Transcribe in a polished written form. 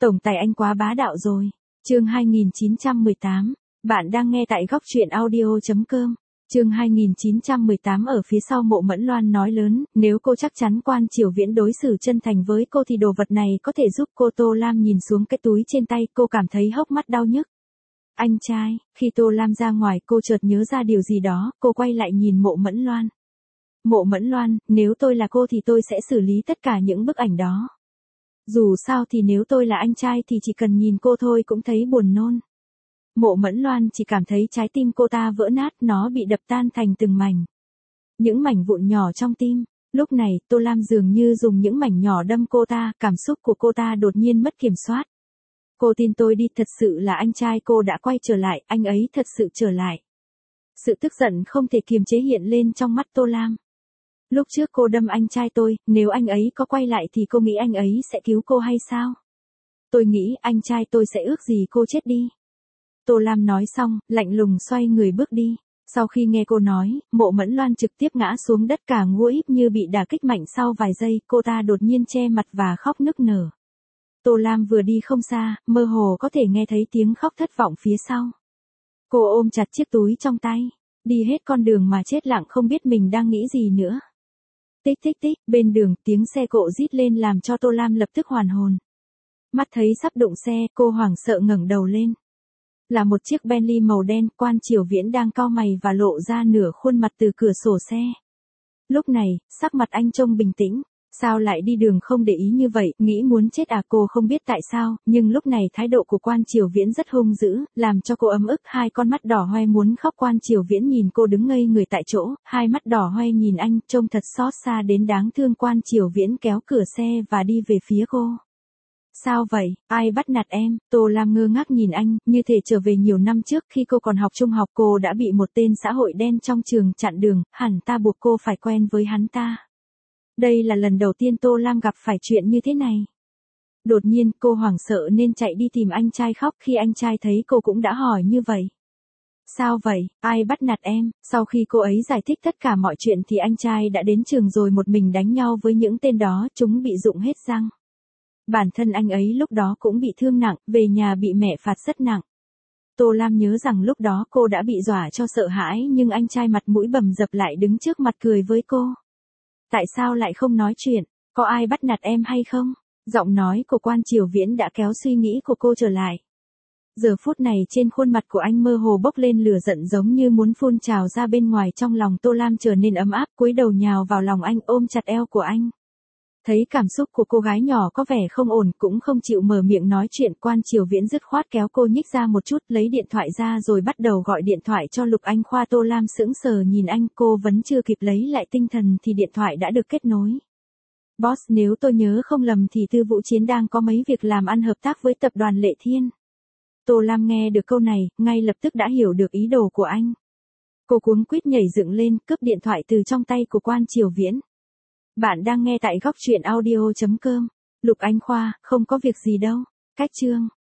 Tổng tài anh quá bá đạo rồi. Chương 2918. Bạn đang nghe tại góc truyện audio.com. Chương 2918 ở phía sau Mộ Mẫn Loan nói lớn, nếu cô chắc chắn Quan Triều Viễn đối xử chân thành với cô thì đồ vật này có thể giúp cô. Tô Lam nhìn xuống cái túi trên tay, cô cảm thấy hốc mắt đau nhức. Anh trai, khi Tô Lam ra ngoài cô chợt nhớ ra điều gì đó, cô quay lại nhìn Mộ Mẫn Loan. Mộ Mẫn Loan, nếu tôi là cô thì tôi sẽ xử lý tất cả những bức ảnh đó. Dù sao thì nếu tôi là anh trai thì chỉ cần nhìn cô thôi cũng thấy buồn nôn. Mộ Mẫn Loan chỉ cảm thấy trái tim cô ta vỡ nát, nó bị đập tan thành từng mảnh. Những mảnh vụn nhỏ trong tim. Lúc này, Tô Lam dường như dùng những mảnh nhỏ đâm cô ta, cảm xúc của cô ta đột nhiên mất kiểm soát. Cô tin tôi đi, thật sự là anh trai cô đã quay trở lại, anh ấy thật sự trở lại. Sự tức giận không thể kiềm chế hiện lên trong mắt Tô Lam. Lúc trước cô đâm anh trai tôi, nếu anh ấy có quay lại thì cô nghĩ anh ấy sẽ cứu cô hay sao? Tôi nghĩ anh trai tôi sẽ ước gì cô chết đi. Tô Lam nói xong, lạnh lùng xoay người bước đi. Sau khi nghe cô nói, Mộ Mẫn Loan trực tiếp ngã xuống đất, cả nguỗi như bị đả kích mạnh. Sau vài giây, cô ta đột nhiên che mặt và khóc nức nở. Tô Lam vừa đi không xa, mơ hồ có thể nghe thấy tiếng khóc thất vọng phía sau. Cô ôm chặt chiếc túi trong tay, đi hết con đường mà chết lặng không biết mình đang nghĩ gì nữa. Tích tích tích, bên đường, tiếng xe cộ rít lên làm cho Tô Lam lập tức hoàn hồn. Mắt thấy sắp đụng xe, cô hoảng sợ ngẩng đầu lên. Là một chiếc Bentley màu đen, Quan Triều Viễn đang cau mày và lộ ra nửa khuôn mặt từ cửa sổ xe. Lúc này, sắc mặt anh trông bình tĩnh. Sao lại đi đường không để ý như vậy, nghĩ muốn chết à? Cô không biết tại sao, nhưng lúc này thái độ của Quan Triều Viễn rất hung dữ, làm cho cô ấm ức, hai con mắt đỏ hoe muốn khóc. Quan Triều Viễn nhìn cô đứng ngây người tại chỗ, hai mắt đỏ hoe nhìn anh, trông thật xót xa đến đáng thương. Quan Triều Viễn kéo cửa xe và đi về phía cô. Sao vậy, ai bắt nạt em? Tô Lam ngơ ngác nhìn anh, như thể trở về nhiều năm trước khi cô còn học trung học. Cô đã bị một tên xã hội đen trong trường chặn đường, hẳn ta buộc cô phải quen với hắn ta. Đây là lần đầu tiên Tô Lam gặp phải chuyện như thế này. Đột nhiên cô hoảng sợ nên chạy đi tìm anh trai khóc. Khi anh trai thấy cô cũng đã hỏi như vậy. Sao vậy, ai bắt nạt em? Sau khi cô ấy giải thích tất cả mọi chuyện thì anh trai đã đến trường rồi một mình đánh nhau với những tên đó, chúng bị rụng hết răng. Bản thân anh ấy lúc đó cũng bị thương nặng, về nhà bị mẹ phạt rất nặng. Tô Lam nhớ rằng lúc đó cô đã bị dọa cho sợ hãi, nhưng anh trai mặt mũi bầm dập lại đứng trước mặt cười với cô. Tại sao lại không nói chuyện, có ai bắt nạt em hay không? Giọng nói của Quan Triều Viễn đã kéo suy nghĩ của cô trở lại. Giờ phút này trên khuôn mặt của anh mơ hồ bốc lên lửa giận giống như muốn phun trào ra bên ngoài. Trong lòng Tô Lam trở nên ấm áp, cúi đầu nhào vào lòng anh, ôm chặt eo của anh. Thấy cảm xúc của cô gái nhỏ có vẻ không ổn, cũng không chịu mở miệng nói chuyện. Quan Triều Viễn dứt khoát kéo cô nhích ra một chút, lấy điện thoại ra rồi bắt đầu gọi điện thoại cho Lục Anh Khoa. Tô Lam sững sờ nhìn anh, cô vẫn chưa kịp lấy lại tinh thần thì điện thoại đã được kết nối. Boss, nếu tôi nhớ không lầm thì Tư Vũ Chiến đang có mấy việc làm ăn hợp tác với tập đoàn Lệ Thiên. Tô Lam nghe được câu này, ngay lập tức đã hiểu được ý đồ của anh. Cô cuống quýt nhảy dựng lên, cướp điện thoại từ trong tay của Quan Triều Viễn. Bạn đang nghe tại góc truyện audio.com. Lục Anh Khoa, không có việc gì đâu. Cách chương.